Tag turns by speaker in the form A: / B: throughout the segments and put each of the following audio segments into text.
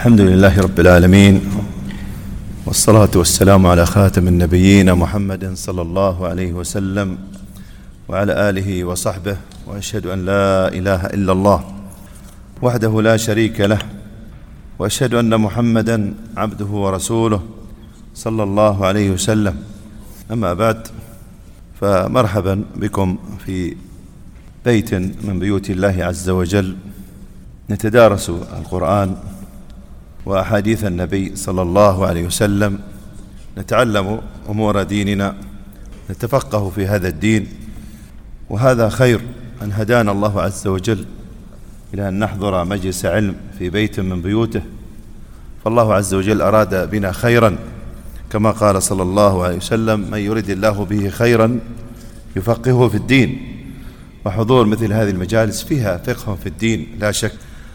A: الحمد لله رب العالمين، والصلاة والسلام على خاتم النبيين محمد صلى الله عليه وسلم وعلى آله وصحبه، وأشهد أن لا إله إلا الله وحده لا شريك له، وأشهد أن محمدا عبده ورسوله صلى الله عليه وسلم. أما بعد، فمرحبا بكم في بيت من بيوت الله عز وجل نتدارس القرآن وأحاديث النبي صلى الله عليه وسلم، نتعلم أمور ديننا، نتفقه في هذا الدين، وهذا خير أن هدانا الله عز وجل إلى أن نحضر مجلس علم في بيت من بيوته، فالله عز وجل أراد بنا خيرا، كما قال صلى الله عليه وسلم: من يريد الله به خيرا يفقهه في الدين. وحضور مثل هذه المجالس فيها فقه في الدين لا شك،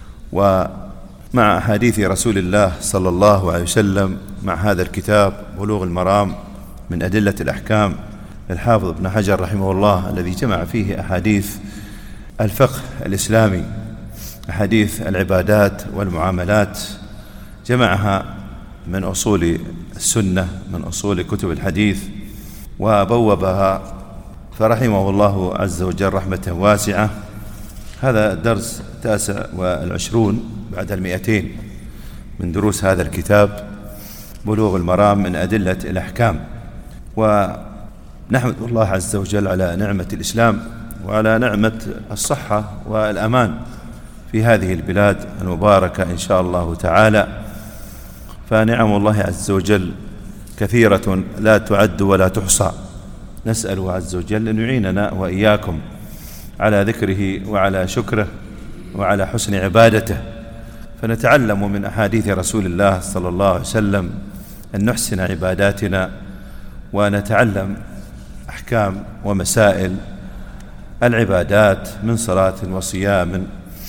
A: ومع أحاديث رسول الله صلى الله عليه وسلم، مع هذا الكتاب بلوغ المرام من أدلة الأحكام الحافظ ابن حجر رحمه الله، الذي جمع فيه أحاديث الفقه الإسلامي، أحاديث العبادات والمعاملات، جمعها من أصول السنة، من أصول كتب الحديث، وبوبها فرحمه الله عز وجل رحمة واسعة. هذا الدرس 29 بعد 200 من دروس هذا الكتاب بلوغ المرام من أدلة الأحكام، ونحمد الله عز وجل على نعمة الإسلام وعلى نعمة الصحة والأمان في هذه البلاد المباركة إن شاء الله تعالى. فنعم الله عز وجل كثيرة لا تعد ولا تحصى، نسأله عز وجل أن يعيننا وإياكم على ذكره وعلى شكره وعلى حسن عبادته، فنتعلم من أحاديث رسول الله صلى الله عليه وسلم أن نحسن عباداتنا، ونتعلم أحكام ومسائل العبادات من صلاة وصيام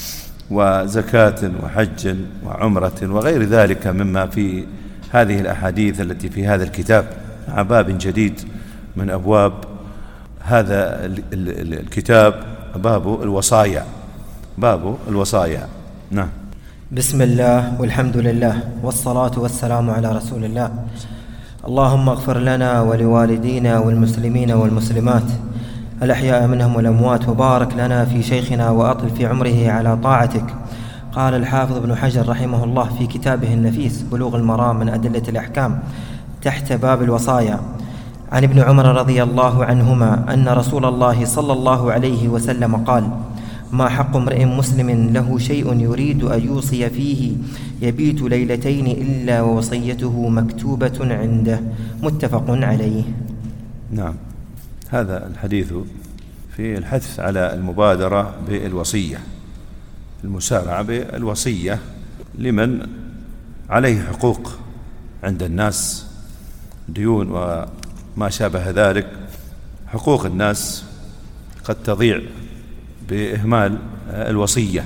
A: وزكاة وحج وعمرة وغير ذلك مما في هذه الأحاديث التي في هذا الكتاب، مع باب جديد من أبواب هذا الكتاب، باب الوصايا. باب الوصايا. نعم.
B: بسم الله والحمد لله والصلاة والسلام على رسول الله. اللهم اغفر لنا ولوالدينا والمسلمين والمسلمات الأحياء منهم والأموات، وبارك لنا في شيخنا وأطل في عمره على طاعتك. قال الحافظ ابن حجر رحمه الله في كتابه النفيس بلوغ المرام من أدلة الأحكام تحت باب الوصايا: عن ابن عمر رضي الله عنهما أن رسول الله صلى الله عليه وسلم قال: ما حق امرئ مسلم له شيء يريد أن يوصي فيه يبيت ليلتين إلا ووصيته مكتوبة عنده. متفق عليه.
A: نعم. هذا الحديث في الحث على المبادرة بالوصية، المسارعة بالوصية لمن عليه حقوق عند الناس، ديون وما شابه ذلك. حقوق الناس قد تضيع بإهمال الوصية،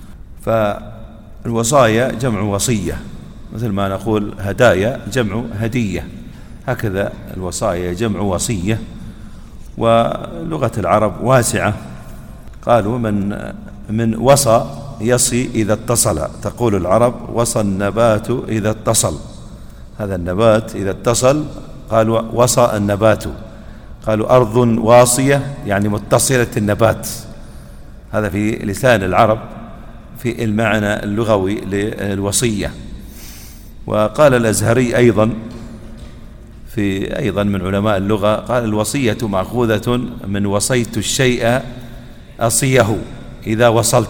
A: فالوصايا جمع وصية، مثل ما نقول هدايا جمع هدية، هكذا الوصايا جمع وصية. ولغة العرب واسعة، قالوا من وصى يصي إذا اتصل، تقول العرب: وصى النبات إذا اتصل. هذا النبات إذا اتصل قالوا وصى النبات، قالوا أرض واصية يعني متصلة النبات. هذا في لسان العرب في المعنى اللغوي للوصية. وقال الأزهري أيضا من علماء اللغة، قال: الوصية مأخوذة من وصيت الشيء أصيه إذا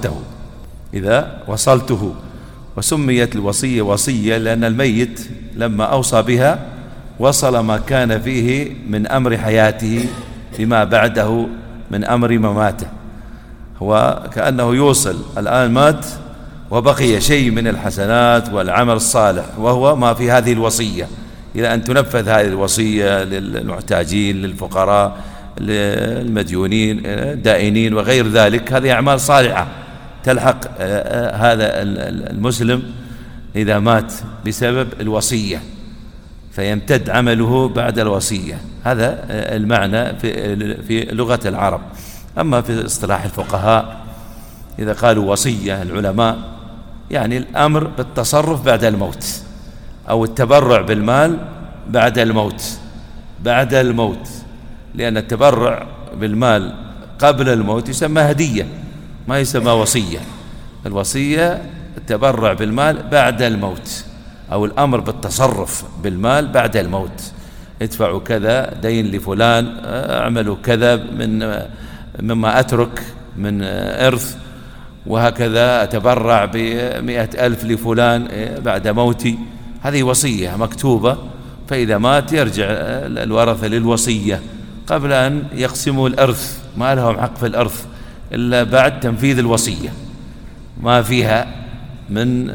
A: وصلته. وسميت الوصية وصية لأن الميت لما أوصى بها وصل ما كان فيه من أمر حياته فيما بعده من أمر مماته، هو كأنه يوصل الآن مات وبقي شيء من الحسنات والعمل الصالح، وهو ما في هذه الوصية، إلى أن تنفذ هذه الوصية للمحتاجين، للفقراء، للمديونين، الدائنين وغير ذلك. هذه أعمال صالحة تلحق هذا المسلم إذا مات بسبب الوصية، فيمتد عمله بعد الوصية. هذا المعنى في لغة العرب. أما في اصطلاح الفقهاء إذا قالوا وصية العلماء
C: يعني الأمر بالتصرف بعد الموت، أو التبرع بالمال بعد الموت. بعد الموت، لأن التبرع بالمال قبل الموت يسمى هدية، ما يسمى وصية. الوصية التبرع بالمال بعد الموت، أو الأمر بالتصرف بالمال بعد الموت. ادفعوا كذا دين لفلان، اعملوا كذا مما أترك من إرث، وهكذا أتبرع ب100,000 لفلان بعد موتي. هذه وصية مكتوبة، فإذا مات يرجع الورثة للوصية قبل أن يقسموا الإرث. ما لهم حق في الإرث إلا بعد تنفيذ الوصية، ما فيها من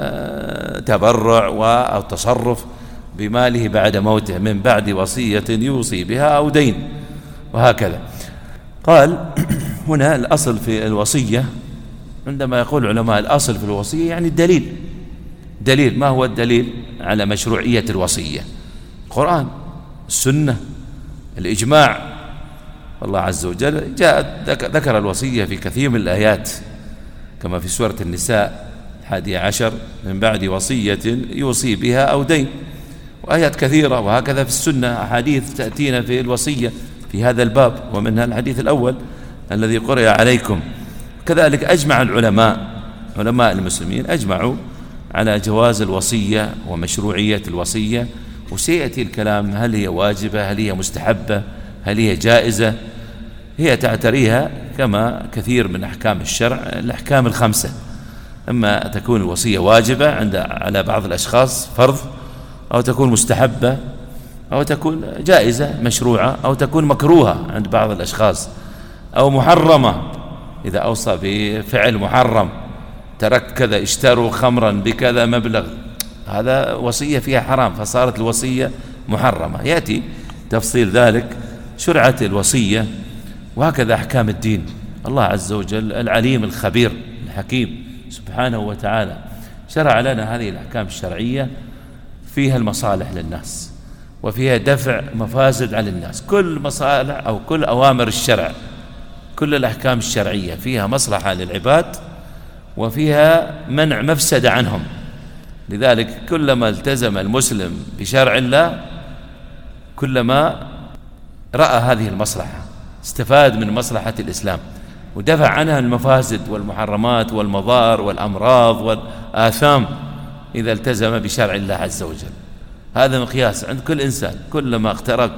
C: تبرع أو تصرف بماله بعد موته من بعد وصية يوصي بها أو دين، وهكذا. قال هنا الأصل في الوصية، عندما يقول علماء الأصل في الوصية يعني الدليل. دليل، ما هو الدليل على مشروعية الوصية؟ القرآن، السنة، الإجماع. الله عز وجل ذكر الوصية في كثير من الآيات، كما في سورة النساء 11: من بعد وصية يوصي بها أو دين، وآيات كثيرة. وهكذا في السنة أحاديث تأتينا في الوصية في هذا الباب، ومنها الحديث الأول الذي قرأ عليكم. كذلك أجمع العلماء، علماء المسلمين أجمعوا على جواز الوصية ومشروعية الوصية. وسيأتي الكلام هل هي واجبة، هل هي مستحبة، هل هي جائزة. هي تعتريها كما كثير من أحكام الشرع الأحكام الخمسة، أما تكون الوصية واجبة على بعض الأشخاص فرض، أو تكون مستحبة، أو تكون جائزة مشروعة، أو تكون مكروهة عند بعض الأشخاص، أو محرمة إذا أوصى بفعل محرم، ترك كذا، اشتروا خمرا بكذا مبلغ، هذا وصية فيها حرام فصارت الوصية محرمة. يأتي تفصيل ذلك. شرعت الوصية، وهكذا أحكام الدين. الله عز وجل العليم الخبير الحكيم سبحانه وتعالى شرع لنا هذه الأحكام الشرعية، فيها المصالح للناس وفيها دفع مفاسد عن الناس. كل مصالح أو كل أوامر الشرع، كل الأحكام الشرعية فيها مصلحة للعباد وفيها منع مفسدة عنهم. لذلك كلما التزم المسلم بشرع الله كلما رأى هذه المصلحة، استفاد من مصلحة الإسلام ودفع عنها المفاسد والمحرمات والمضار والأمراض والآثام إذا التزم بشرع الله عز وجل. هذا مقياس عند كل إنسان، كلما اقتربت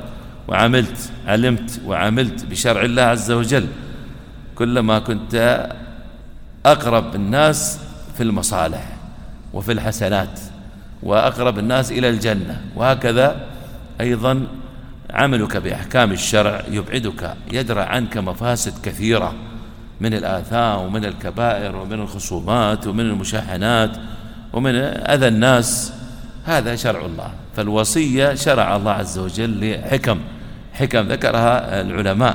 C: علمت وعملت بشرع الله عز وجل كلما كنت أقرب الناس في المصالح وفي الحسنات، وأقرب الناس إلى الجنة. وهكذا أيضا عملك بأحكام الشرع يبعدك، يدرع عنك مفاسد كثيرة من الآثام ومن الكبائر ومن الخصومات ومن المشاحنات ومن أذى الناس. هذا شرع الله. فالوصية شرع الله عز وجل لحكم ذكرها العلماء.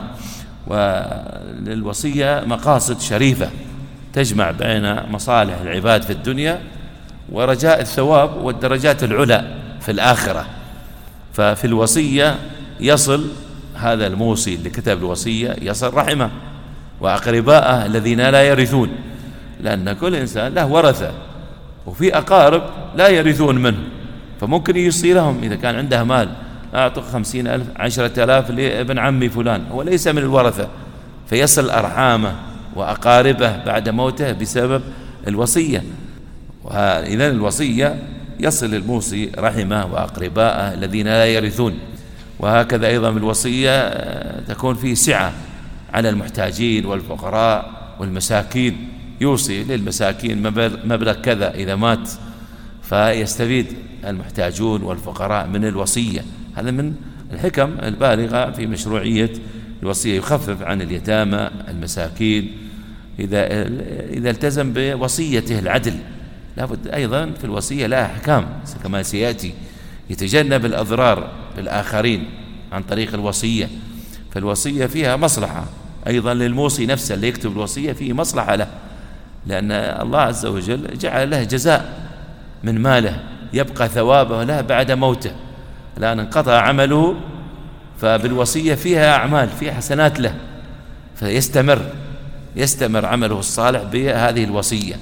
C: وللوصية مقاصد شريفة تجمع بين مصالح العباد في الدنيا ورجاء الثواب والدرجات العلى في الآخرة. ففي الوصية يصل هذا الموصي اللي كتب الوصية يصل رحمه وأقرباءه الذين لا يرثون، لأن كل إنسان له ورثة وفي أقارب لا يرثون منه، فممكن يوصي لهم إذا كان عنده مال، أعطوا 50,000 10,000 لابن عمي فلان، هو ليس من الورثة، فيصل أرحامه وأقاربه بعد موته بسبب الوصية. وإذن الوصية يصل الموصي رحمه وأقرباءه الذين لا يرثون. وهكذا أيضا الوصية تكون فيه سعة على المحتاجين والفقراء والمساكين، يوصي للمساكين مبلغ كذا إذا مات، فيستفيد المحتاجون والفقراء من الوصية. هذا من الحكم البالغة في مشروعية الوصية، يخفف عن اليتامى المساكين إذا التزم بوصيته العدل. لابد أيضا في الوصية لها أحكام كما سيأتي، يتجنب الأضرار بالآخرين عن طريق الوصية. فالوصية فيها مصلحة أيضا للموصي نفسه اللي يكتب الوصية، فيه مصلحة له، لأن الله عز وجل جعل له جزاء من ماله يبقى ثوابه له بعد موته، الآن انقطع عمله، فبالوصية فيها أعمال، فيها حسنات له، فيستمر عمله الصالح بهذه الوصية.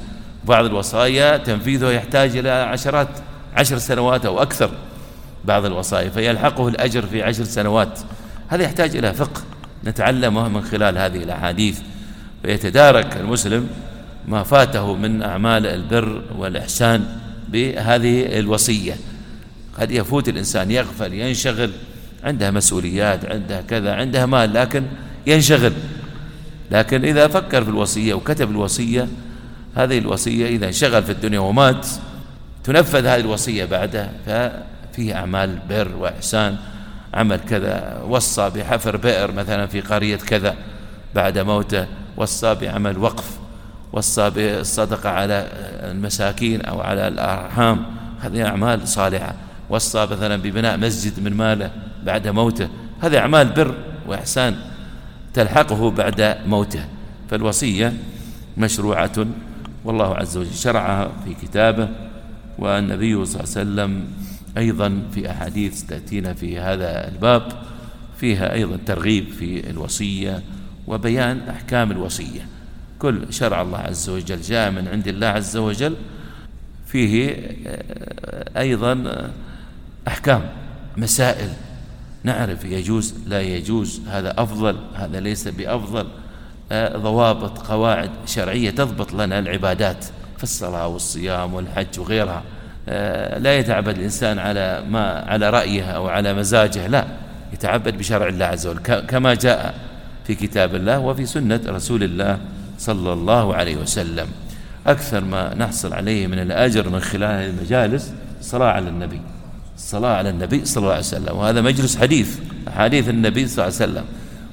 C: بعض الوصايا تنفيذه يحتاج إلى 10 سنوات أو أكثر بعض الوصايا، فيلحقه الأجر في 10 سنوات. هذا يحتاج إلى فقه نتعلمه من خلال هذه الأحاديث، فيتدارك المسلم ما فاته من أعمال البر والإحسان بهذه الوصية. قد يفوت الإنسان، يغفل، ينشغل، عنده مسؤوليات، عنده كذا، عنده مال، لكن ينشغل. لكن إذا فكر في الوصية وكتب الوصية، هذه الوصية إذا انشغل في الدنيا ومات تنفذ هذه الوصية بعده، ففيه أعمال بر وإحسان. عمل كذا، وصى بحفر بئر مثلا في قرية كذا بعد موته، وصى بعمل وقف، وصى بالصدقة على المساكين أو على الأرحام، هذه أعمال صالحة. وصى مثلا ببناء مسجد من ماله بعد موته، هذه أعمال بر وإحسان تلحقه بعد موته. فالوصية مشروعة، والله عز وجل شرعها في كتابه، والنبي صلى الله عليه وسلم أيضا في أحاديث تأتينا في هذا الباب فيها أيضا ترغيب في الوصية وبيان أحكام الوصية. كل شرع الله عز وجل جاء من عند الله عز وجل، فيه أيضا أحكام، مسائل نعرف يجوز لا يجوز، هذا أفضل، هذا ليس بأفضل، ضوابط، قواعد شرعية تضبط لنا العبادات في الصلاة والصيام والحج وغيرها. لا يتعبد الإنسان على رأيه أو على مزاجه، لا، يتعبد بشرع الله عز وجل كما جاء في كتاب الله وفي سنة رسول الله صلى الله عليه وسلم. أكثر ما نحصل عليه من الأجر من خلال المجالس الصلاة على النبي، الصلاة على النبي صلى الله عليه وسلم، وهذا مجلس حديث النبي صلى الله عليه وسلم.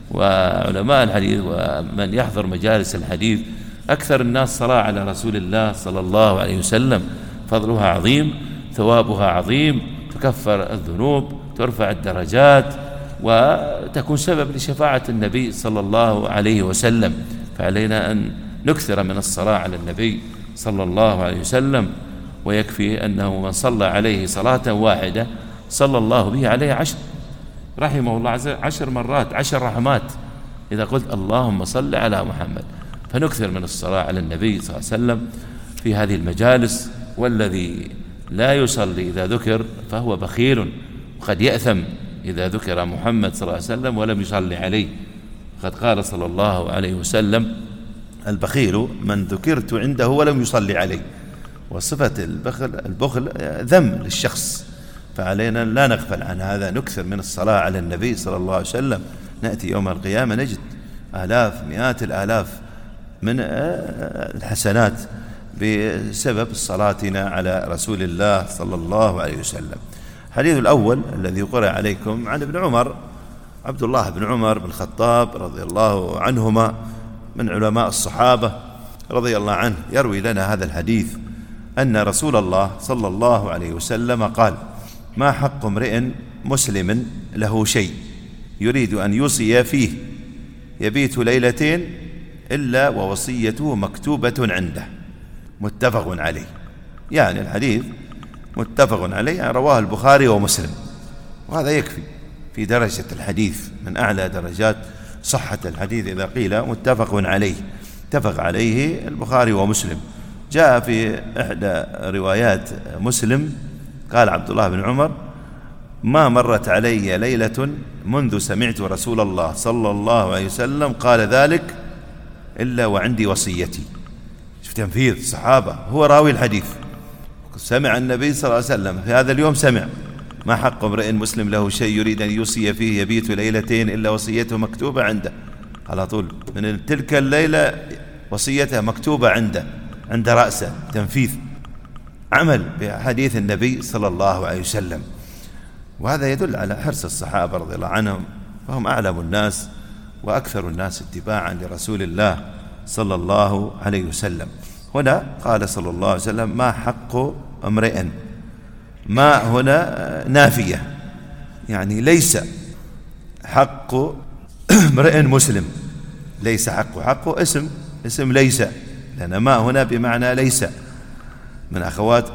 C: وعلماء الحديث ومن يحضر مجالس الحديث أكثر الناس صلاة على رسول الله صلى الله عليه وسلم، فضلها عظيم، ثوابها عظيم، تكفر الذنوب، ترفع الدرجات، وتكون سبب لشفاعة النبي صلى الله عليه وسلم. فعلينا أن نكثر من الصلاة على النبي صلى الله عليه وسلم، ويكفي أنه من صلى عليه صلاة واحدة صلى الله به عليه 10 رحمه الله عز وجل 10 مرات، 10 رحمات إذا قلت اللهم صل على محمد. فنكثر من الصلاة على النبي صلى الله عليه وسلم في هذه المجالس. والذي لا يصلي إذا ذكر فهو بخيل، وقد يأثم إذا ذكر محمد صلى الله عليه وسلم ولم يصلي عليه. قد قال صلى الله عليه وسلم:
A: البخيل من ذكرت عنده ولم يصلي عليه. وصفة البخل ذم للشخص، فعلينا لا نغفل عن هذا، نكثر من الصلاة على النبي صلى الله عليه وسلم. نأتي يوم القيامة نجد آلاف، مئات الآلاف من الحسنات بسبب صلاتنا على رسول الله صلى الله عليه وسلم. الحديث الأول الذي قرأ عليكم عن ابن عمر، عبد الله بن عمر بن الخطاب رضي الله عنهما، من علماء الصحابة رضي الله عنه، يروي لنا هذا الحديث أن رسول الله صلى الله عليه وسلم قال: ما حق امرئ مسلم له شيء يريد أن يوصي فيه يبيت ليلتين إلا ووصيته مكتوبة عنده. متفق عليه. يعني الحديث متفق عليه، يعني رواه البخاري ومسلم، وهذا يكفي في درجة الحديث، من أعلى درجات صحة الحديث إذا قيل متفق عليه. اتفق عليه البخاري ومسلم. جاء في إحدى روايات مسلم قال عبد الله بن عمر: ما مرت علي ليلة منذ سمعت رسول الله صلى الله عليه وسلم قال ذلك إلا وعندي وصيتي. شوف تنفيذ الصحابة، هو راوي الحديث، سمع النبي صلى الله عليه وسلم في هذا اليوم، سمع: ما حق امرئ مسلم له شيء يريد أن يوصي فيه يبيت ليلتين إلا وصيته مكتوبة عنده. على طول من تلك الليلة وصيته مكتوبة عند رأسه. تنفيذ، عمل بحديث النبي صلى الله عليه وسلم. وهذا يدل على حرص الصحابة رضي الله عنهم، فهم أعلم الناس وأكثر الناس اتباعا لرسول الله صلى الله عليه وسلم. هنا قال صلى الله عليه وسلم: ما حق امرئ، ما هنا نافية، يعني ليس حق امرئ مسلم، ليس حقه اسم ليس، لأن ما هنا بمعنى ليس، من أخوات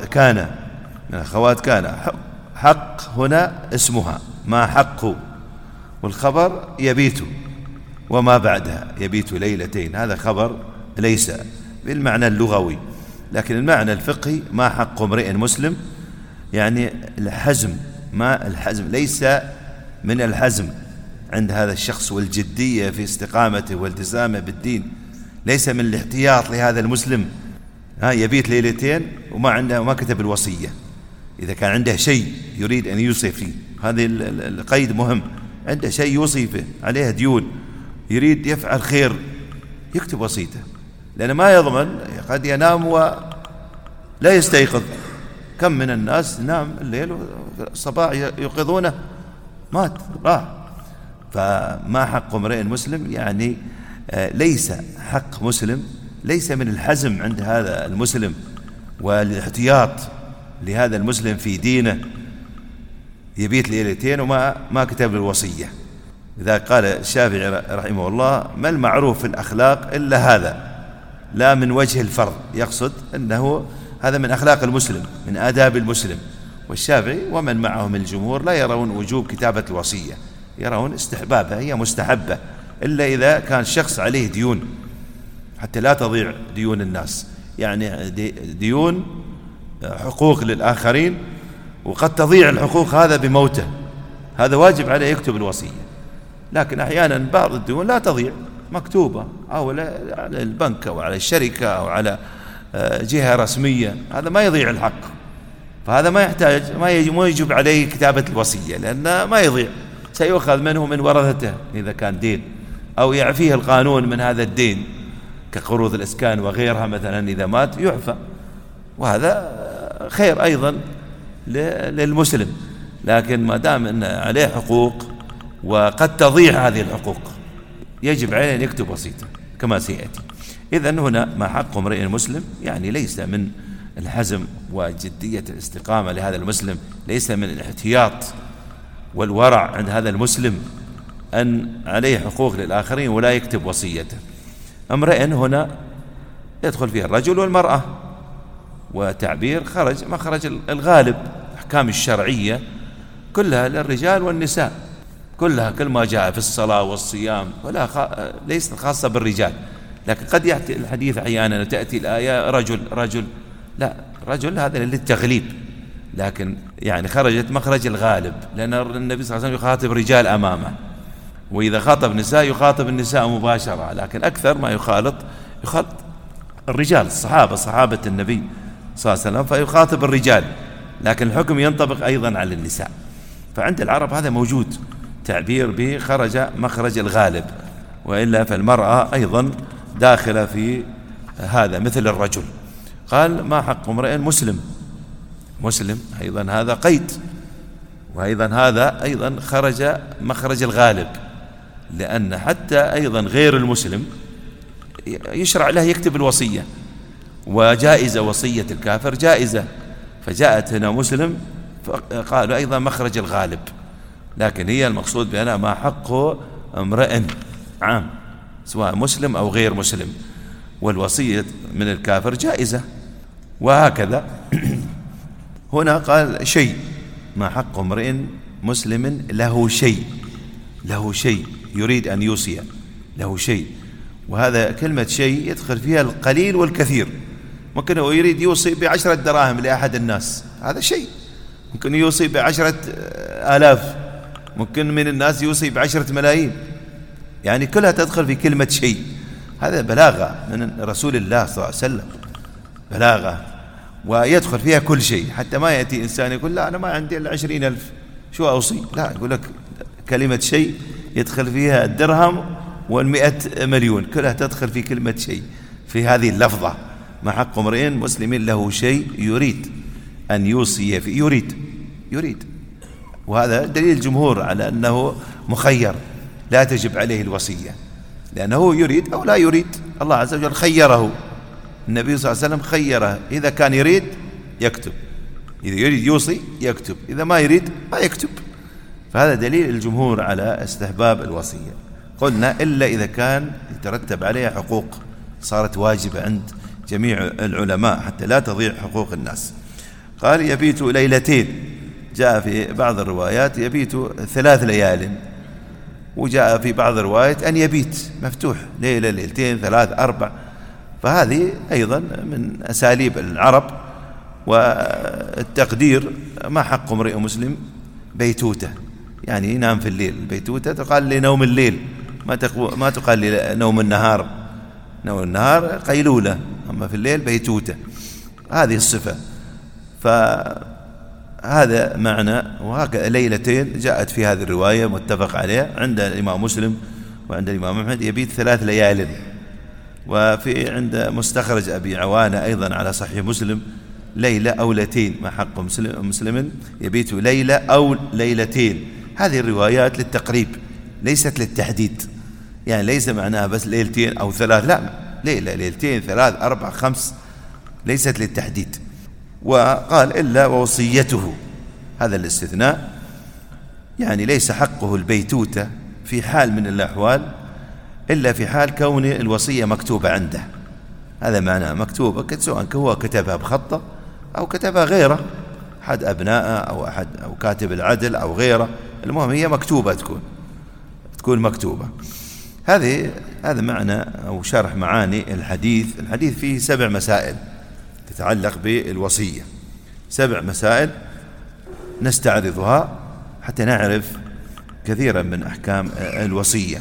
A: كان حق هنا اسمها ما حق، والخبر يبيت وما بعدها، يبيت ليلتين، هذا خبر ليس بالمعنى اللغوي. لكن المعنى الفقهي ما حق امرئ مسلم يعني الحزم، ما الحزم ليس من الحزم عند هذا الشخص والجدية في استقامته والتزامه بالدين، ليس من الاحتياط لهذا المسلم يبيت ليلتين وما كتب الوصية. إذا كان عنده شيء يريد أن يوصي فيه، هذا القيد مهم، عنده شيء يوصي فيه، عليه ديون، يريد يفعل خير، يكتب وصيته، لأنه ما يضمن قد ينام ولا يستيقظ. كم من الناس نام الليل والصباح يوقظونه مات راح. فما حق امرئ مسلم يعني ليس حق مسلم، ليس من الحزم عند هذا المسلم والاحتياط لهذا المسلم في دينه يبيت ليلتين وما كتب الوصية. إذا قال الشافعي رحمه الله: ما المعروف في الأخلاق إلا هذا، لا من وجه الفرض، يقصد أنه هذا من أخلاق المسلم، من آداب المسلم. والشافعي ومن معه من الجمهور لا يرون وجوب كتابة الوصية، يرون استحبابها، هي مستحبة، إلا إذا كان شخص عليه ديون حتى لا تضيع ديون الناس، يعني ديون حقوق للآخرين وقد تضيع الحقوق هذا بموته، هذا واجب عليه يكتب الوصية. لكن أحيانا بعض الديون لا تضيع، مكتوبة أو على البنك أو على الشركة أو على جهة رسمية، هذا ما يضيع الحق، فهذا ما يحتاج، ما يجب عليه كتابة الوصية، لأنه ما يضيع، سيؤخذ منه من ورثته إذا كان دين، أو يعفيه القانون من هذا الدين كقروض الإسكان وغيرها مثلا، إذا مات يعفى، وهذا خير أيضا للمسلم. لكن ما دام أن عليه حقوق وقد تضيع هذه الحقوق يجب عليه أن يكتب وصيته كما سيأتي. إذن هنا ما حق امرئ مسلم يعني ليس من الحزم وجدية الاستقامة لهذا المسلم، ليس من الاحتياط والورع عند هذا المسلم أن عليه حقوق للآخرين ولا يكتب وصيته. امرئ هنا يدخل فيه الرجل والمرأة، وتعبير خرج مخرج الغالب، الأحكام الشرعية كلها للرجال والنساء، كلها كل ما جاء في الصلاة والصيام ولا ليست خاصة بالرجال. لكن قد يأتي الحديث أحيانا تأتي الآية رجل، لا، رجل هذا للتغليب، لكن يعني خرجت مخرج الغالب، لأن النبي صلى الله عليه وسلم يخاطب رجال أمامه، وإذا خاطب نساء يخاطب النساء مباشرة، لكن أكثر ما يخالط الرجال، صحابة النبي صلى الله عليه وسلم، فيخاطب الرجال، لكن الحكم ينطبق أيضا على النساء. فعند العرب هذا موجود، تعبير به خرج مخرج الغالب، وإلا فالمرأة أيضا داخلة في هذا مثل الرجل. قال: ما حق امرئ مسلم أيضا هذا قيد، وأيضا هذا أيضا خرج مخرج الغالب، لأن حتى أيضا غير المسلم يشرع له يكتب الوصية، وجائزة وصية الكافر جائزة، فجاءت هنا مسلم فقالوا أيضا مخرج الغالب، لكن هي المقصود بأنها ما حقه امرئ عام سواء مسلم أو غير مسلم، والوصية من الكافر جائزة، وهكذا. هنا قال شيء، ما حق امرئ مسلم له شيء يريد أن يوصي له شيء، وهذا كلمة شيء يدخل فيها القليل والكثير. ممكن هو يريد يوصي ب10 دراهم لأحد الناس، هذا شيء، ممكن يوصي ب10,000، ممكن من الناس يوصي ب10 ملايين، يعني كلها تدخل في كلمة شيء. هذا بلاغة من رسول الله صلى الله عليه وسلم، بلاغة، ويدخل فيها كل شيء، حتى ما يأتي إنسان يقول: لا أنا ما عندي إلا 20,000 شو أوصي؟ لا، يقول لك كلمة شيء يدخل فيها الدرهم وال100 مليون، كلها تدخل في كلمة شيء في هذه اللفظة. ما حق امرئ مسلم له شيء يريد أن يوصي فيه، يريد، وهذا دليل الجمهور على أنه مخير، لا تجب عليه الوصية، لأنه يريد أو لا يريد، الله عز وجل خيره، النبي صلى الله عليه وسلم خيره، إذا كان يريد يكتب، إذا يريد يوصي يكتب، إذا ما يريد ما يكتب. فهذا دليل الجمهور على استحباب الوصية. قلنا إلا إذا كان يترتب عليها حقوق صارت واجبة عند جميع العلماء حتى لا تضيع حقوق الناس. قال: يبيت ليلتين، جاء في بعض الروايات يبيت 3 ليال، وجاء في بعض الروايات أن يبيت مفتوح ليلة ليلتين 3 4، فهذه أيضا من أساليب العرب. والتقدير: ما حق امرئ مسلم بيتوتة، يعني ينام في الليل. البيتوتة تقال لنوم الليل، ما تقال لنوم النهار. نوم النهار قيلولة، أما في الليل بيتوتة، هذه الصفة. فهذا معنى. وهكذا ليلتين جاءت في هذه الرواية متفق عليها عند الإمام مسلم وعند الإمام أحمد، يبيت 3 ليال. وفي عند مستخرج أبي عوانة أيضا على صحيح مسلم: ليلة أو ليلتين، ما حق مسلم يبيت ليلة أو ليلتين. هذه الروايات للتقريب ليست للتحديد، يعني ليس معناها بس ليلتين أو 3، لا، ليلة، ليلتين، 3، 4، 5، ليست للتحديد. وقال: إلا ووصيته، هذا الاستثناء، يعني ليس حقه البيتوتة في حال من الأحوال إلا في حال كون الوصية مكتوبة عنده. هذا معناه مكتوبة، سواء هو كتبها بخطه أو كتبها غيره، أحد أبنائه أو كاتب العدل أو غيره، المهم هي مكتوبة، تكون مكتوبة. هذا معنى أو شرح معاني الحديث. الحديث فيه 7 مسائل تتعلق بالوصية، 7 مسائل نستعرضها حتى نعرف كثيرا من أحكام الوصية.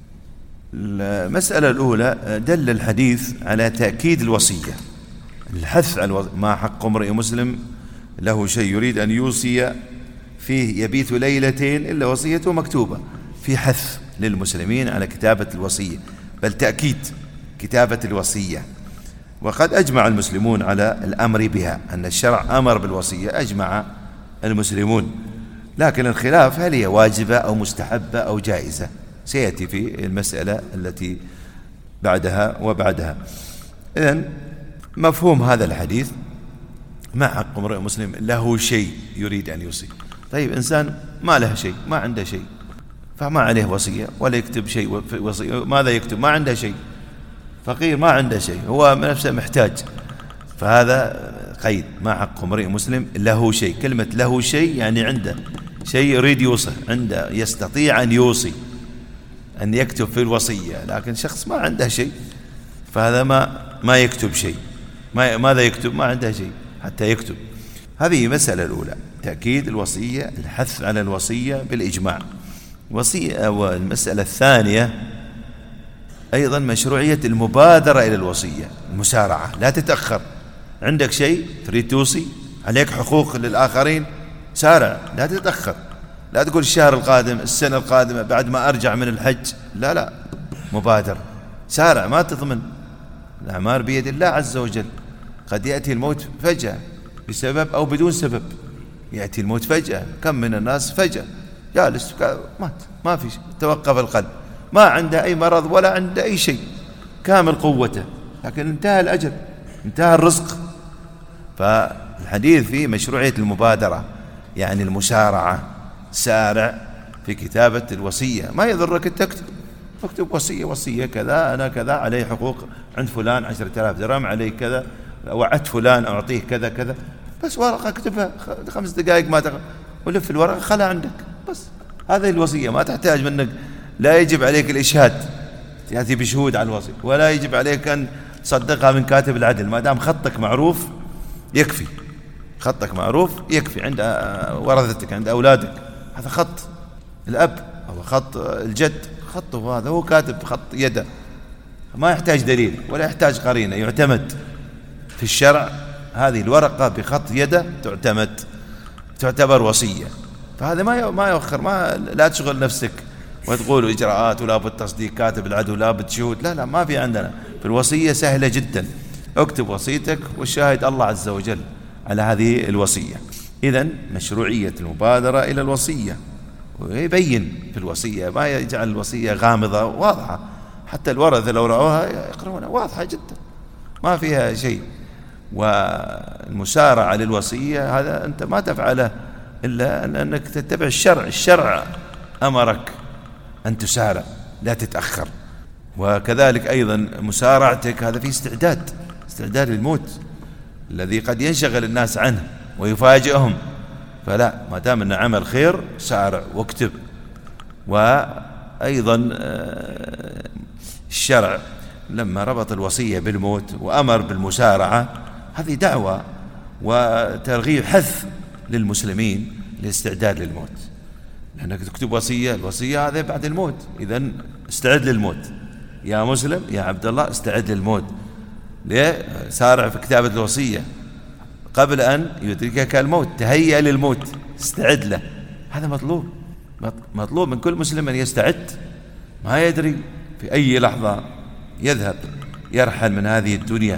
A: المسألة الأولى: دل الحديث على تأكيد الوصية، الحث على ما حق امرئ مسلم له شيء يريد أن يوصي فيه يبيت ليلتين إلا وصيته مكتوبة. في حث للمسلمين على كتابة الوصية، بل تأكيد كتابة الوصية. وقد أجمع المسلمون على الأمر بها، أن الشرع أمر بالوصية، أجمع المسلمون. لكن الخلاف هل هي واجبة أو مستحبة أو جائزة، سيأتي في المسألة التي بعدها وبعدها. إذن مفهوم هذا الحديث: ما حق امرئ مسلم له شيء يريد أن يوصي. طيب، إنسان ما له شيء، ما عنده شيء، فما عليه وصية ولا يكتب شيء في وصية، ماذا يكتب؟ ما عنده شيء، فقير ما عنده شيء، هو نفسه محتاج، فهذا قيد: ما حق امرئ مسلم له شيء. كلمة له شيء يعني عنده شيء يريد يوصي، عنده يستطيع أن يوصي، أن يكتب في الوصية. لكن شخص ما عنده شيء، فهذا ما يكتب شيء. ماذا يكتب؟ ما عنده شيء حتى يكتب. هذه مسألة الأولى، تأكيد الوصية، الحث على الوصية بالإجماع. والمسألة الثانية أيضا مشروعية المبادرة إلى الوصية، المسارعة، لا تتأخر. عندك شيء تريد توصي، عليك حقوق للآخرين، سارع، لا تتأخر. لا تقول الشهر القادم، السنة القادمة، بعد ما أرجع من الحج، لا، مبادر، سارع، ما تضمن. الأعمار بيد الله عز وجل، قد يأتي الموت فجأة بسبب أو بدون سبب. يأتي الموت فجأة، كم من الناس فجأة جالس مات، ما في شيء، توقف القلب، ما عنده أي مرض ولا عنده أي شيء، كامل قوته، لكن انتهى الأجل، انتهى الرزق. فالحديث فيه مشروعية المبادرة، يعني المسارعة، سارع في كتابة الوصية. ما يضرك تكتب، اكتب وصية كذا، أنا كذا، علي حقوق عند فلان 10,000 درهم، علي كذا، وعدت فلان أعطيه كذا كذا، بس ورقة اكتبها 5 دقائق، ما ولف الورقة خلها عندك، بس هذه الوصية. ما تحتاج منك، لا يجب عليك الإشهاد، تأتي بشهود على الوصية، ولا يجب عليك أن تصدقها من كاتب العدل، ما دام خطك معروف يكفي، خطك معروف يكفي عند ورثتك، عند أولادك. هذا خط الأب أو خط الجد، خطه هذا، هو كاتب خط يده، ما يحتاج دليل ولا يحتاج قرينة، يعتمد في الشرع. هذه الورقة بخط يده تعتمد، تعتبر وصية. فهذا ما يؤخر، لا تشغل نفسك وتقول إجراءات ولا بد تصديق كاتب العدل ولا بد شهود، لا، ما في عندنا. في الوصية سهلة جدا، اكتب وصيتك والشاهد الله عز وجل على هذه الوصية. إذن مشروعية المبادرة إلى الوصية، ويبين في الوصية، ما يجعل الوصية غامضة، واضحة، حتى الورثة لو رأوها يقرؤونها واضحة جدا، ما فيها شيء. والمسارعة للوصية هذا أنت ما تفعله إلا أنك تتبع الشرع. الشرع أمرك أن تسارع، لا تتأخر. وكذلك أيضا مسارعتك هذا في استعداد للموت الذي قد ينشغل الناس عنه ويفاجئهم، فلا، ما دام أنه عمل خير سارع واكتب. وأيضا الشرع
C: لما ربط الوصية بالموت وأمر بالمسارعة، هذه دعوة وترغيب حث للمسلمين للاستعداد للموت، لأنك تكتب وصية، الوصية هذا بعد الموت، إذن استعد للموت يا مسلم يا عبد الله، استعد للموت. ليه؟ سارع في كتابة الوصية قبل أن يدركك الموت، تهيأ للموت، استعد له. هذا مطلوب من كل مسلم أن يستعد، ما يدري في أي لحظة يذهب يرحل من هذه الدنيا،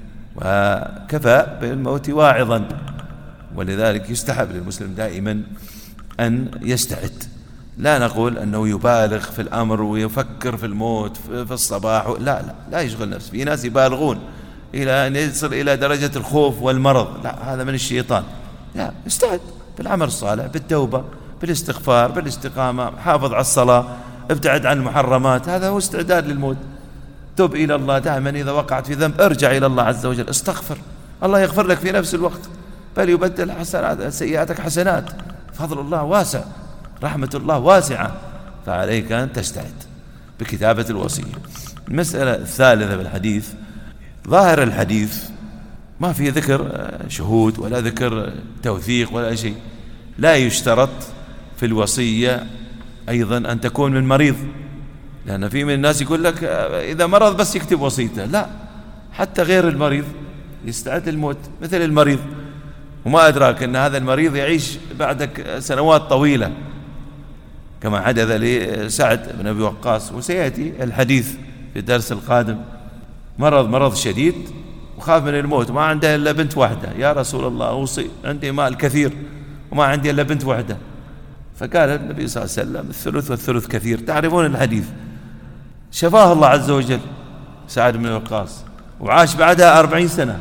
C: وكفى بالموت واعظا. ولذلك يستحب للمسلم دائما أن يستعد. لا نقول أنه يبالغ في الأمر ويفكر في الموت في الصباح، لا يشغل نفسه. في ناس يبالغون إلى أن يصل إلى درجة الخوف والمرض، لا، هذا من الشيطان. لا، استعد بالعمل الصالح، بالتوبة، بالاستغفار، بالاستقامة، حافظ على الصلاة، ابتعد عن المحرمات، هذا هو استعداد للموت. تب إلى الله دائما، إذا وقعت في ذنب ارجع إلى الله عز وجل، استغفر، الله يغفر لك في نفس الوقت، بل يبدل سيئاتك حسنات. فضل الله واسع، رحمة الله واسعة، فعليك أن تستعد بكتابة الوصية. المسألة الثالثة بالحديث، ظاهر الحديث ما في ذكر شهود ولا ذكر توثيق ولا شيء. لا يشترط في الوصية أيضا أن تكون من مريض، لأن في من الناس يقول لك إذا مرض بس يكتب وصيته. لا، حتى غير المريض يستعد للموت، مثل المريض، وما أدراك أن هذا المريض يعيش بعدك سنوات طويلة، كما حدث لسعد بن أبي وقاص، وسيأتي الحديث في الدرس القادم. مرض شديد وخاف من الموت، ما عنده إلا بنت واحدة، يا رسول الله أوصي، عندي مال كثير وما عندي إلا بنت واحدة. فقال النبي صلى الله عليه وسلم الثلث والثلث كثير، تعرفون الحديث. شفاه الله عز وجل سعد بن وقاص، وعاش بعدها 40 سنة،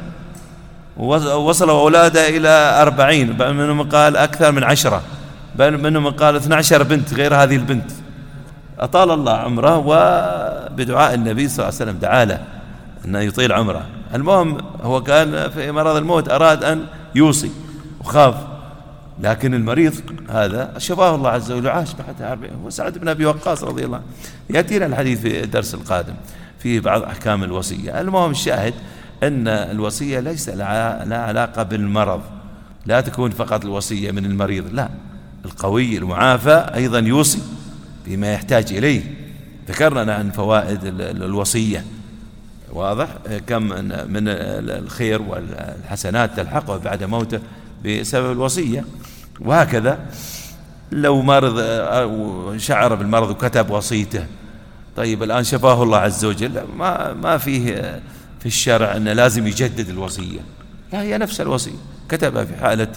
C: ووصلوا أولاده إلى 40، بل منهم قال أكثر من 10، بل منهم قال 12 بنت غير هذه البنت. أطال الله عمره، وبدعاء النبي صلى الله عليه وسلم دعا له أن يطيل عمره. المهم هو كان في مرض الموت، أراد أن يوصي وخاف، لكن المريض هذا شفاه الله عز وجل وعاش بعدها 40. وسعد بن أبي وقاص رضي الله عنه. يأتينا الحديث في الدرس القادم فيه بعض أحكام الوصية. المهم الشاهد أن الوصية ليس لها علاقة بالمرض، لا تكون فقط الوصية من المريض، لا، القوي المعافى أيضا يوصي بما يحتاج إليه. ذكرنا عن فوائد الوصية، واضح كم من الخير والحسنات تلحقه بعد موته بسبب الوصية. وهكذا لو مرض شعر بالمرض وكتب وصيته، طيب الآن شفاه الله عز وجل، ما فيه في الشرع أنه لازم يجدد الوصية، لا، هي نفس الوصية كتبها في حالة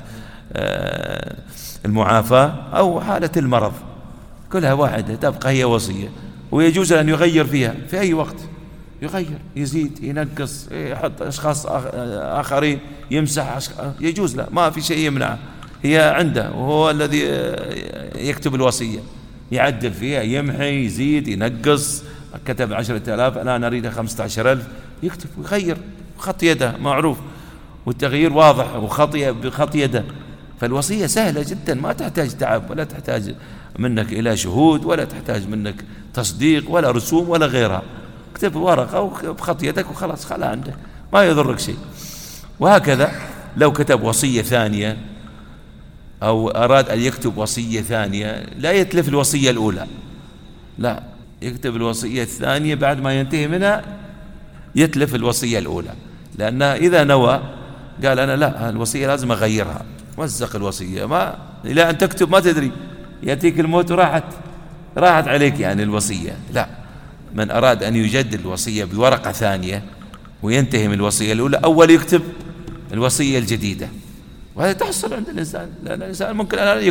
C: المعافاة أو حالة المرض، كلها واحدة، تبقى هي وصية، ويجوز أن يغير فيها في أي وقت، يغير، يزيد، ينقص، يحط أشخاص آخرين، يمسح يجوز، لا، ما في شيء يمنعه، هي عنده، وهو الذي يكتب الوصية، يعدل فيها، يمحي، يزيد، ينقص. كتب 10,000 الآن أريد 15,000، يكتب ويغير، خط يده معروف، والتغيير واضح بخط يده. فالوصية سهلة جدا، ما تحتاج تعب، ولا تحتاج منك إلى شهود، ولا تحتاج منك تصديق ولا رسوم ولا غيرها. اكتب ورقة بخط يدك وخلاص، خلا عندك، ما يضرك شيء. وهكذا لو كتب وصية ثانية أو أراد أن يكتب وصية ثانية، لا يتلف الوصية الأولى، لا، يكتب الوصية الثانية بعد ما ينتهي منها، يتلف الوصية الأولى، لأن إذا نوى قال أنا لا، الوصية لازم أغيرها، وزق الوصية، ما إلى أن تكتب ما تدري، يأتيك الموت وراحت عليك يعني الوصية. لا، من أراد أن يجدد الوصية بورقة ثانية وينتهي من الوصية الأولى، أول يكتب الوصية الجديدة، وهذا تحصل عند الإنسان، لأن الإنسان ممكن أن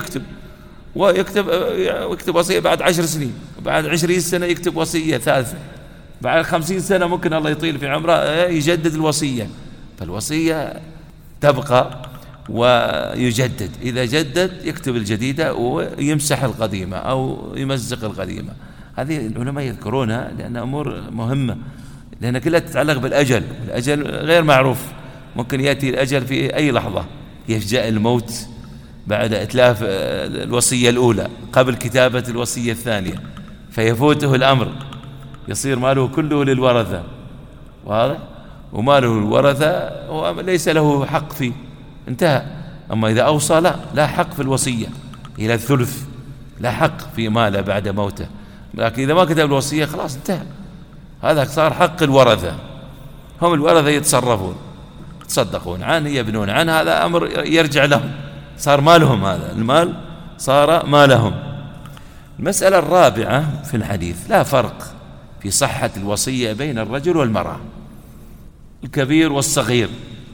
C: يكتب وصية بعد 10 سنين، بعد 20 سنة يكتب وصية ثالثة، بعد 50 سنة ممكن الله يطيل في عمره يجدد الوصية. فالوصية تبقى ويجدد، إذا جدد يكتب الجديدة ويمسح القديمة أو يمزق القديمة. هذه العلماء يذكرونها لأن أمور مهمة، لأن كلها تتعلق بالأجل، والأجل غير معروف، ممكن يأتي الأجل في أي لحظة، يفجأ الموت بعد إتلاف الوصية الأولى قبل كتابة الوصية الثانية، فيفوته الأمر، يصير ماله كله للورثة، واضح، وماله الورثة هو ليس له حق فيه، انتهى. أما إذا أوصى لا حق في الوصية إلى الثلث، لا حق في ماله بعد موته. لكن إذا ما كتب الوصية خلاص انتهى، هذا صار حق الورثة، هم الورثة يتصرفون، يتصدقون عنه، يبنون عنه، هذا أمر يرجع لهم، صار مالهم، هذا المال صار مالهم. المسألة الرابعة في الحديث: لا فرق في صحة الوصية بين الرجل والمرأة، الكبير والصغير،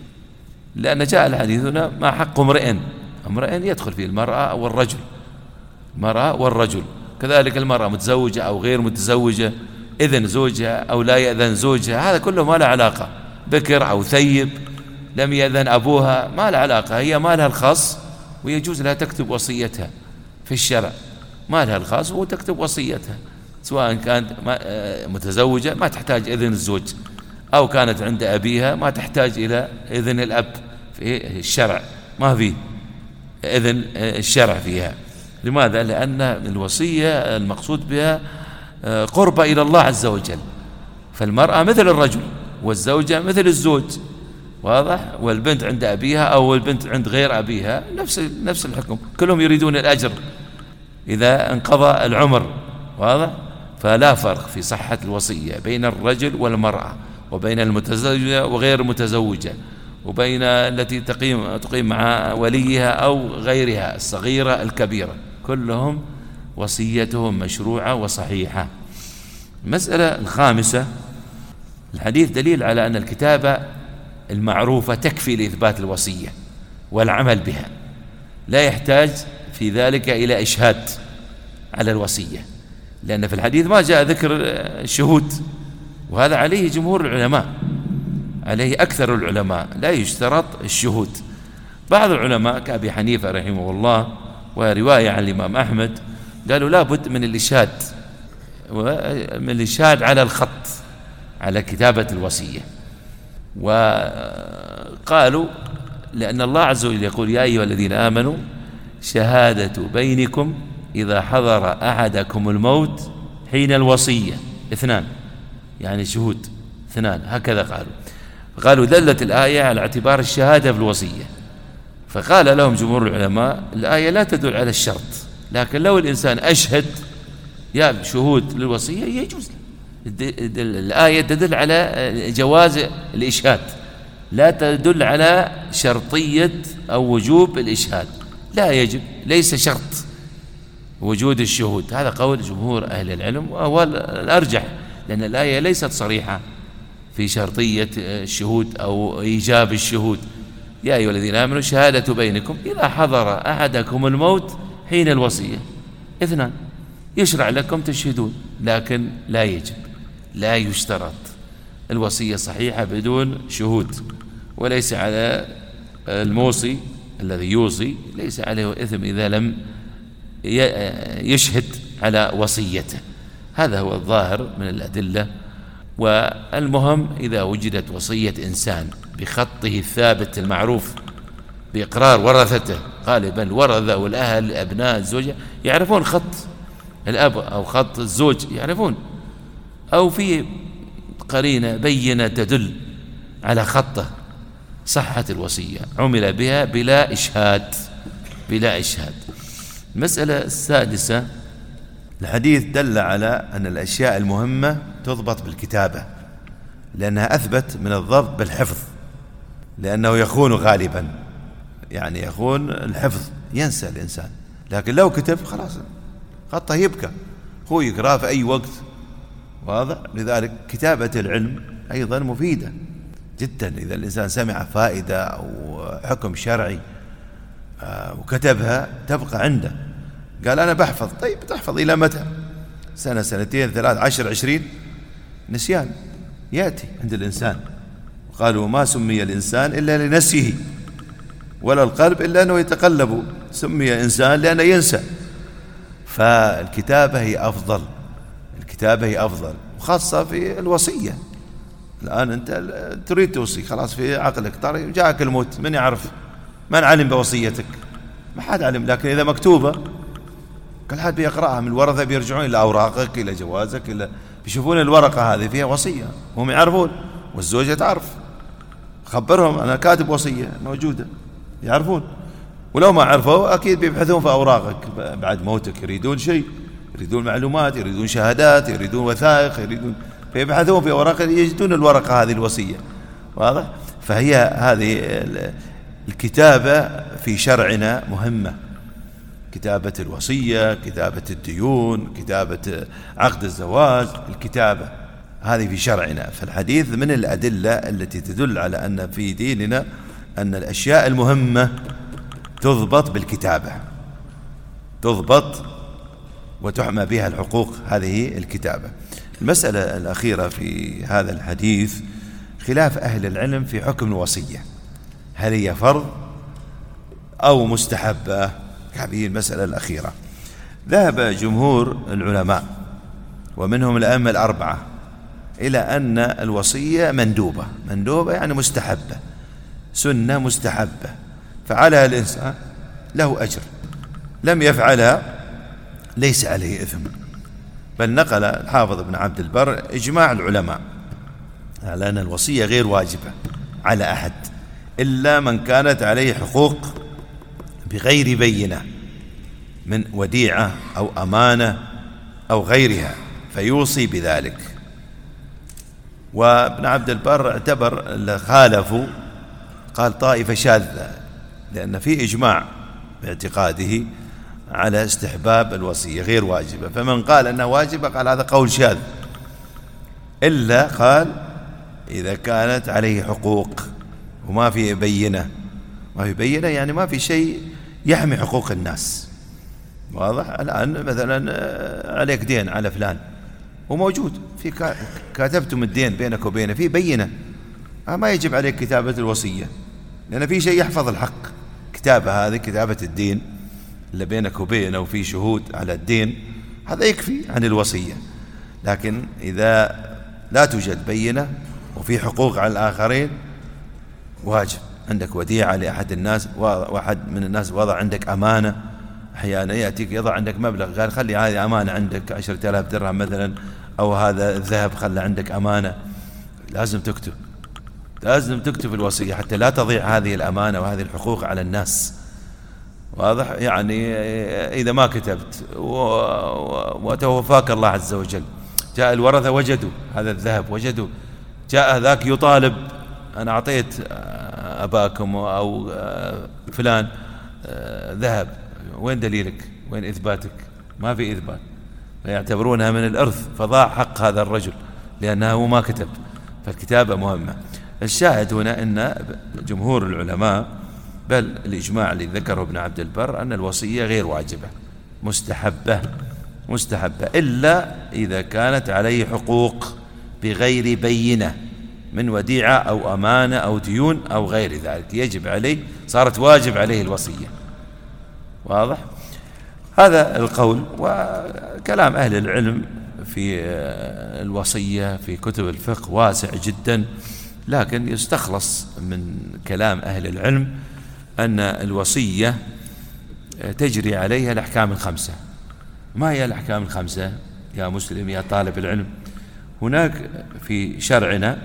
C: لأن جاء الحديث هنا ما حق امرئ يدخل فيه المرأة والرجل، المرأة والرجل. كذلك المرأة متزوجة أو غير متزوجة، إذن زوجها أو لا يأذن زوجها، هذا كله ما له علاقة، بكر أو ثيب، لم يأذن أبوها، ما له علاقة، هي مالها الخاص ويجوز لها تكتب وصيتها في الشرع، مالها الخاص وتكتب وصيتها، سواء كانت متزوجة ما تحتاج إذن الزوج، أو كانت عند أبيها ما تحتاج إلى إذن الأب في الشرع، ما فيه إذن الشرع فيها. لماذا؟ لأن الوصية المقصود بها قربة إلى الله عز وجل، فالمرأة مثل الرجل والزوجة مثل الزوج، واضح، والبنت عند أبيها أو البنت عند غير أبيها نفس الحكم، كلهم يريدون الأجر إذا انقضى العمر، واضح. فلا فرق في صحة الوصية بين الرجل والمرأة، وبين المتزوجة وغير المتزوجة، وبين التي تقيم مع وليها أو غيرها، الصغيرة الكبيرة، كلهم وصيتهم مشروعة وصحيحة. المسألة الخامسة: الحديث دليل على أن الكتابة المعروفة تكفي لإثبات الوصية والعمل بها، لا يحتاج في ذلك إلى إشهاد على الوصية، لأن في الحديث ما جاء ذكر الشهود، وهذا عليه جمهور العلماء، عليه أكثر العلماء، لا يشترط الشهود. بعض العلماء كأبي حنيفة رحمه الله ورواية عن الإمام أحمد قالوا لا بد من الإشهاد، من الإشهاد على الخط، على كتابة الوصية. وقالوا لأن الله عز وجل يقول: يا أيها الذين آمنوا شهادة بينكم إذا حضر أحدكم الموت حين الوصية اثنان، يعني شهود اثنان، هكذا قالوا دلت الآية على اعتبار الشهادة في الوصية. فقال لهم جمهور العلماء: الآية لا تدل على الشرط، لكن لو الإنسان أشهد يا شهود للوصية يجوز. الآية تدل على جواز الإشهاد، لا تدل على شرطية أو وجوب الإشهاد، لا يجب، ليس شرط وجود الشهود. هذا قول جمهور أهل العلم وهو الأرجح، لأن الآية ليست صريحة في شرطية الشهود أو إيجاب الشهود. يا أيها الذين آمنوا شهادة بينكم إذا حضر أحدكم الموت حين الوصية اثنان، يشرع لكم تشهدون، لكن لا يجب، لا يشترط. الوصية صحيحة بدون شهود، وليس على الموصي الذي يوصي ليس عليه إثم إذا لم يشهد على وصيته. هذا هو الظاهر من الأدلة. والمهم إذا وجدت وصية إنسان بخطه الثابت المعروف بإقرار ورثته، غالبا الورثة والأهل الأبناء الزوجة يعرفون خط الأب أو خط الزوج، يعرفون، أو في قرينة بينة تدل على خطه، صحة الوصية، عمل بها بلا إشهاد. المسألة السادسة:
A: الحديث دل على أن الأشياء المهمة تضبط بالكتابة، لأنها أثبت من الضبط بالحفظ، لأنه يخون غالبا، يعني يخون الحفظ، ينسى الإنسان. لكن لو كتب خلاص خطه يبكى، هو يقرأ في أي وقت، واضح. لذلك كتابة العلم أيضا مفيدة جدا، إذا الإنسان سمع فائدة أو حكم شرعي وكتبها تبقى عنده. قال أنا بحفظ، طيب تحفظ إلى متى؟ سنة، سنتين، 3، 10، 20، نسيان يأتي عند الإنسان. قالوا ما سمي الإنسان إلا لنسيه، ولا القلب إلا أنه يتقلب، سمي إنسان لأنه ينسى. فالكتابة هي أفضل، الكتابة هي أفضل، وخاصة في الوصية. الآن أنت تريد توصي، خلاص في عقلك طريق، جاءك الموت، من يعرف؟ من علم بوصيتك؟ ما حد علم. لكن إذا مكتوبة كل حد بيقرأها، من الورثة بيرجعون إلى أوراقك، إلى جوازك، بيشوفون الورقة هذه فيها وصية، هم يعرفون
C: والزوجة تعرف، خبرهم أنا كاتب وصية موجودة، يعرفون. ولو ما عرفوا أكيد بيبحثون في أوراقك بعد موتك، يريدون شيء، يريدون معلومات، يريدون شهادات، يريدون وثائق، يريدون، فيبحثون في أوراق يجدون الورقة هذه الوصية. واضح؟ فهي هذه الكتابة في شرعنا مهمة، كتابة الوصية، كتابة الديون، كتابة عقد الزواج، الكتابة هذه في شرعنا. فالحديث من الأدلة التي تدل على أن في ديننا أن الأشياء المهمة تضبط بالكتابة، تضبط وتحمى بها الحقوق، هذه الكتابة. المسألة الأخيرة في هذا الحديث خلاف أهل العلم في حكم الوصية، هل هي فرض أو مستحبة؟ هذه المسألة الأخيرة. ذهب جمهور العلماء ومنهم الأئمة الأربعة إلى أن الوصية مندوبة، مندوبة يعني مستحبة، سنة مستحبة، فعلها الإنسان له أجر، لم يفعلها ليس عليه إثم. بل نقل الحافظ ابن عبد البر إجماع العلماء على أن الوصية غير واجبة على أحد إلا من كانت عليه حقوق بغير بينة من وديعة أو أمانة أو غيرها فيوصي بذلك. وابن عبد البر اعتبر اللي خالفوا قال طائفة شاذة، لأن في إجماع باعتقاده على استحباب الوصية غير واجبة، فمن قال أنها واجبة قال هذا قول شاذ، إلا قال إذا كانت عليه حقوق وما في بينة، ما في بينة يعني ما في شيء يحمي حقوق الناس. واضح؟ الآن مثلا عليك دين على فلان وموجود في كاتبتم الدين بينك وبينه في بينة، ما يجب عليك كتابة الوصية لأن في شيء يحفظ الحق. كتابة هذه كتابة الدين اللي بينك وبينه وفي شهود على الدين، هذا يكفي عن الوصية. لكن إذا لا توجد بينة وفي حقوق على الآخرين واجب. عندك وديعة لأحد الناس، واحد من الناس وضع عندك أمانة، أحيانا يأتيك يضع عندك مبلغ قال خلي هذه أمانة عندك 10,000 درهم مثلا، أو هذا الذهب خلي عندك أمانة، لازم تكتب، لازم تكتب الوصية حتى لا تضيع هذه الأمانة وهذه الحقوق على الناس. واضح؟ يعني إذا ما كتبت وتوفاك الله عز وجل، جاء الورثة وجدوا هذا الذهب، وجدوا جاء ذاك يطالب أنا أعطيت أباكم أو فلان ذهب، وين دليلك؟ وين إثباتك؟ ما في إثبات، فيعتبرونها من الإرث، فضاع حق هذا الرجل لأنه ما كتب. فالكتابة مهمة. الشاهد هنا أن جمهور العلماء بل الإجماع اللي ذكره ابن عبد البر أن الوصية غير واجبة، مستحبة، مستحبة إلا إذا كانت عليه حقوق بغير بينة من وديعة أو أمانة أو ديون أو غير ذلك، يجب عليه، صارت واجب عليه الوصية. واضح؟ هذا القول. وكلام أهل العلم في الوصية في كتب الفقه واسع جدا، لكن يستخلص من كلام أهل العلم أن الوصية تجري عليها الأحكام الخمسة. ما هي الأحكام الخمسة يا مسلم يا طالب العلم؟ هناك في شرعنا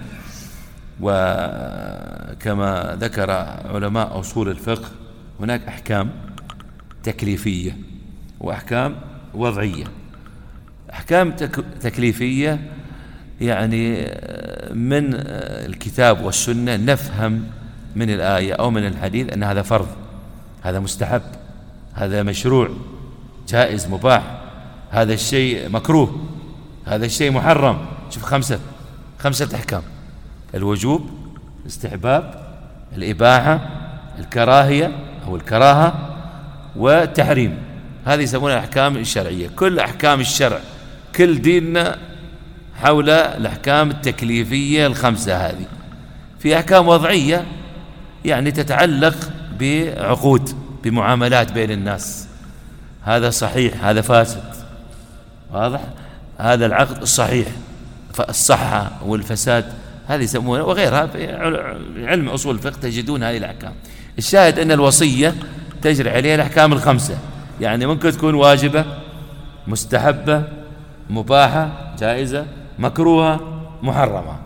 C: وكما ذكر علماء أصول الفقه هناك أحكام تكليفية وأحكام وضعية. أحكام تكليفية يعني من الكتاب والسنة نفهم من الآية أو من الحديث أن هذا فرض، هذا مستحب، هذا مشروع، جائز، مباح، هذا الشيء مكروه، هذا الشيء محرم. شوف خمسة أحكام: الوجوب، الاستحباب، الإباحة، الكراهية أو الكراهة، والتحريم. هذه يسمونها الأحكام الشرعية. كل أحكام الشرع، كل ديننا حول الأحكام التكليفية الخمسة هذه. في أحكام وضعية يعني تتعلق بعقود، بمعاملات بين الناس، هذا صحيح هذا فاسد، واضح؟ هذا العقد الصحيح، الصحة والفساد، هذه يسمونها وغيرها في علم أصول الفقه تجدون هذه الأحكام. الشاهد أن الوصية تجري عليها الأحكام الخمسة، يعني ممكن تكون واجبة، مستحبة، مباحة، جائزة، مكروهة، محرمة.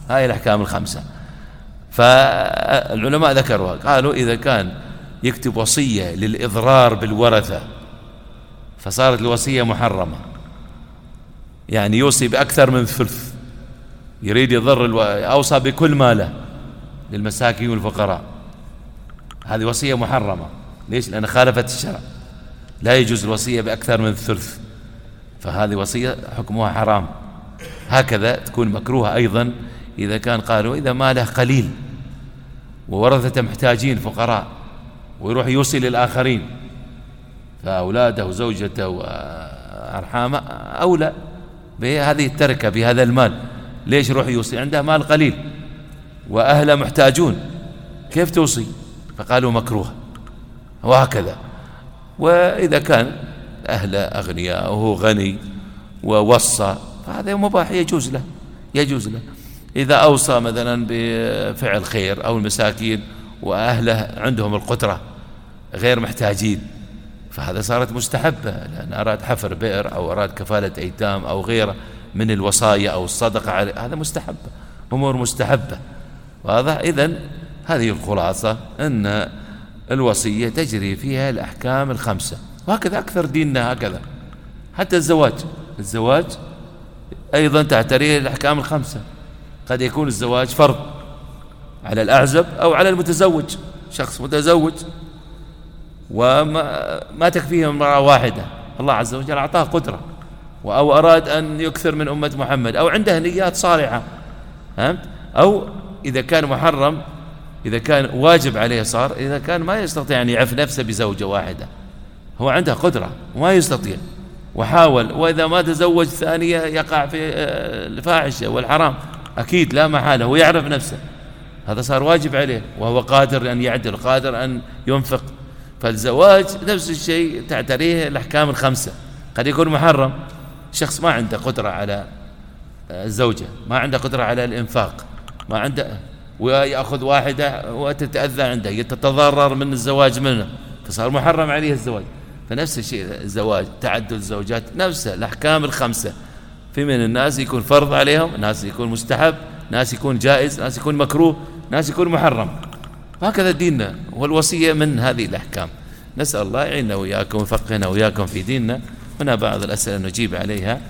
C: هاي الأحكام الخمسة. فالعلماء ذكروها، قالوا إذا كان يكتب وصية للإضرار بالورثة فصارت الوصية محرمة، يعني يوصي بأكثر من ثلث، يريد يضر أوصى بكل ماله للمساكين والفقراء، هذه وصية محرمة. ليش؟ لأن خالفت الشرع، لا يجوز الوصية بأكثر من ثلث، فهذه وصية حكمها حرام. هكذا تكون مكروهة أيضا إذا كان قالوا إذا ماله قليل وورثته محتاجين فقراء ويروح يوصي للآخرين، فأولاده وزوجته وأرحامه أولى بهذه التركة بهذا المال. ليش يروح يوصي؟ عنده مال قليل وأهله محتاجون، كيف توصي؟ فقالوا مكروه. وهكذا. وإذا كان أهله أغنياء وهو غني ووصى فهذا مباح، يجوز له. إذا أوصى مثلا بفعل خير أو المساكين وأهله عندهم القدرة غير محتاجين فهذا صارت مستحبة، لأن أراد حفر بئر أو أراد كفالة أيتام أو غيره من الوصايا أو الصدقة عليه، هذا مستحبة، أمور مستحبة. واضح؟ إذن هذه الخلاصة، أن الوصية تجري فيها الأحكام الخمسة، وهكذا أكثر ديننا هكذا. حتى الزواج أيضا تعتريه الأحكام الخمسة. قد يكون الزواج فرض على أو على المتزوج، شخص متزوج وما تكفيه امرأة واحدة، الله عز وجل أعطاه قدرة، أو أراد أن يكثر من أمة محمد، أو عنده نيات صالحة، أو إذا كان محرم، إذا كان واجب عليه صار، إذا كان ما يستطيع أن يعف نفسه بزوجة واحدة، هو عنده قدرة وما يستطيع وحاول، وإذا ما تزوج ثانية يقع في الفاحشة والحرام أكيد لا محالة، هو يعرف نفسه، هذا صار واجب عليه، وهو قادر أن يعدل، قادر أن ينفق. فالزواج نفس الشيء تعتريه الأحكام الخمسة. قد يكون محرم، شخص ما عنده قدرة على الزوجة، ما عنده قدرة على الإنفاق، ما عنده، ويأخذ واحدة وتتأذى عنده، يتضرر من الزواج منه، فصار محرم عليه الزواج. فنفس الشيء الزواج، تعدد الزوجات، نفس الأحكام الخمسة. في من الناس يكون فرض عليهم، ناس يكون مستحب، ناس يكون جائز، ناس يكون مكروه، ناس يكون محرم. هكذا ديننا، والوصية من هذه الأحكام. نسأل الله يعيننا وإياكم ويفقهنا وإياكم في ديننا. هنا بعض الأسئلة نجيب عليها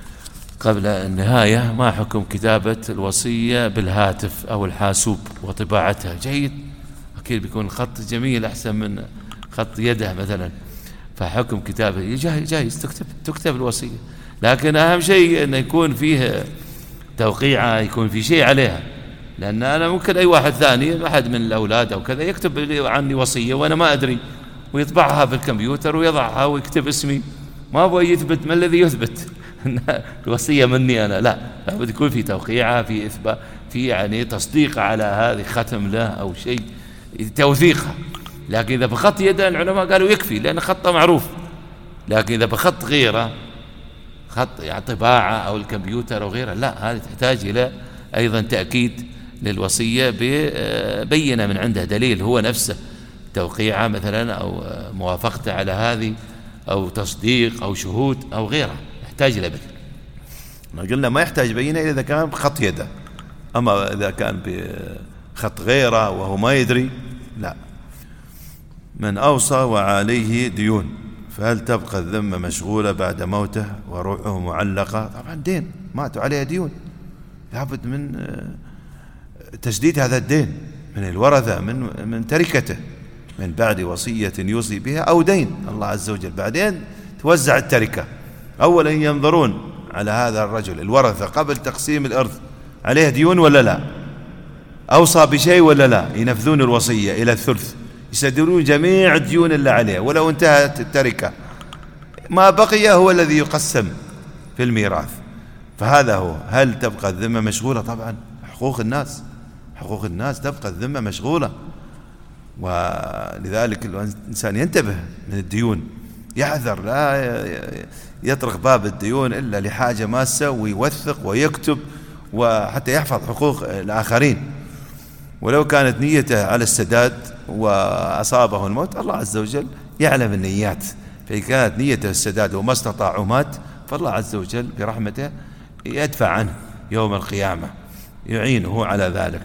C: قبل النهاية. ما حكم كتابة الوصية بالهاتف أو الحاسوب وطباعتها؟ جيد، أكيد بيكون الخط جميل أحسن من خط يده مثلا، فحكم كتابة جايز تكتب الوصية، لكن أهم شيء أن يكون فيه توقيعة، يكون في شيء عليها. لأن أنا ممكن أي واحد ثاني، أحد من الأولاد أو كذا، يكتب عني وصية وأنا ما أدري، ويطبعها بالكمبيوتر ويضعها ويكتب اسمي، ما أبغى يثبت. ما الذي يثبت الوصية مني أنا؟ لا، لابد يكون في توقيعها، في إثبات، في يعني تصديق على هذه، ختم له أو شيء توثيقها. لكن إذا بخط يده العلماء قالوا يكفي، لأن خطه معروف. لكن إذا بخط غيره، خط يعني طباعة أو الكمبيوتر أو غيره، لا، هذه تحتاج إلى أيضا تأكيد للوصية بينة من عنده، دليل هو نفسه، توقيعه مثلا أو موافقته على هذه، أو تصديق أو شهود أو غيره، يحتاج إلى بينة.
A: قلنا ما يحتاج بينة إذا كان بخط يده، أما إذا كان بخط غيره وهو ما يدري لا. من أوصى وعليه ديون فهل تبقى الذمة مشغولة بعد موته وروحه معلقة؟ طبعا دين، ماتوا عليه ديون، لابد من تسديد هذا الدين من الورثة، من تركته، من بعد وصية يوصي بها أو دين الله عز وجل. بعدين توزع التركة. أولا ينظرون على هذا الرجل الورثة قبل تقسيم الإرث، عليه ديون ولا لا، أوصى بشيء ولا لا، ينفذون الوصية إلى الثلث، يسددون جميع الديون اللي عليه، ولو انتهت التركة ما بقي هو الذي يقسم في الميراث. فهذا هو. هل تبقى الذمة مشغولة؟ طبعا حقوق الناس تبقى الذمة مشغولة، ولذلك الإنسان ينتبه من الديون، يحذر، لا يطرق باب الديون إلا لحاجة ماسة، ويوثق ويكتب وحتى يحفظ حقوق الآخرين. ولو كانت نيته على السداد وأصابه الموت، الله عز وجل يعلم النيات، فإن كانت نيته السداد وما استطاع مات، فالله عز وجل برحمته يدفع عنه يوم القيامة،
C: يعينه على ذلك.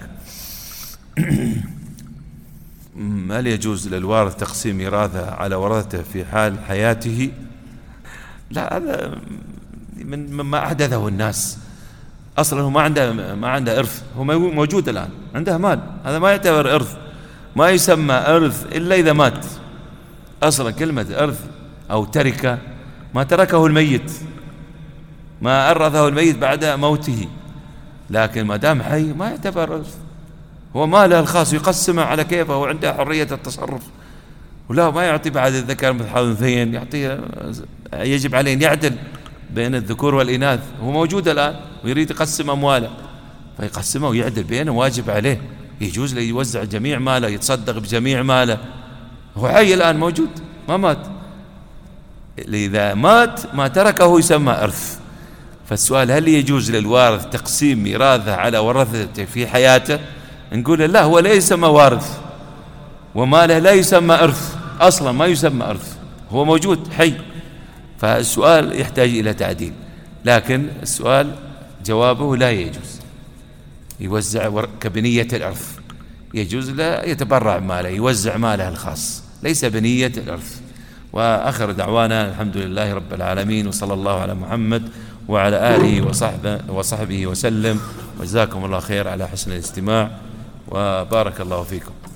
C: هل يجوز للوارث تقسيم ميراثه على ورثته في حال حياته؟ لا، هذا مما أحدثه الناس. أصلا هو ما عنده إرث، هو موجود الآن عنده مال، هذا ما يعتبر إرث، ما يسمى إرث إلا إذا مات. أصلا كلمة إرث أو تركة ما تركه الميت، ما أرثه الميت بعد موته، لكن ما دام حي ما يعتبر إرث، هو ماله الخاص يقسمه على كيفه، وعنده حرية التصرف، ولا ما يعطي بعد الذكر مثل حظ الأنثيين، يعطيه، يجب عليه أن يعدل بين الذكور والإناث. هو موجود الآن ويريد يقسم أمواله، فيقسمه ويعدل بينه، واجب عليه، يجوز له يوزع جميع ماله، يتصدق بجميع ماله، هو حي الآن موجود ما مات. إذا مات ما تركه يسمى إرث. فالسؤال هل يجوز للوارث تقسيم ميراثه على ورثته في حياته؟ نقول لا، هو لا يسمى وارث، وماله لا يسمى إرث، أصلا ما يسمى إرث، هو موجود حي. فالسؤال يحتاج إلى تعديل، لكن السؤال جوابه لا يجوز يوزع كبنية الإرث، يجوز لا يتبرع ماله، يوزع ماله الخاص، ليس بنية الإرث. وآخر دعوانا الحمد لله رب العالمين، وصلى الله على محمد وعلى آله وصحبه وسلم، وجزاكم الله خير على حسن الاستماع، وبارك الله فيكم.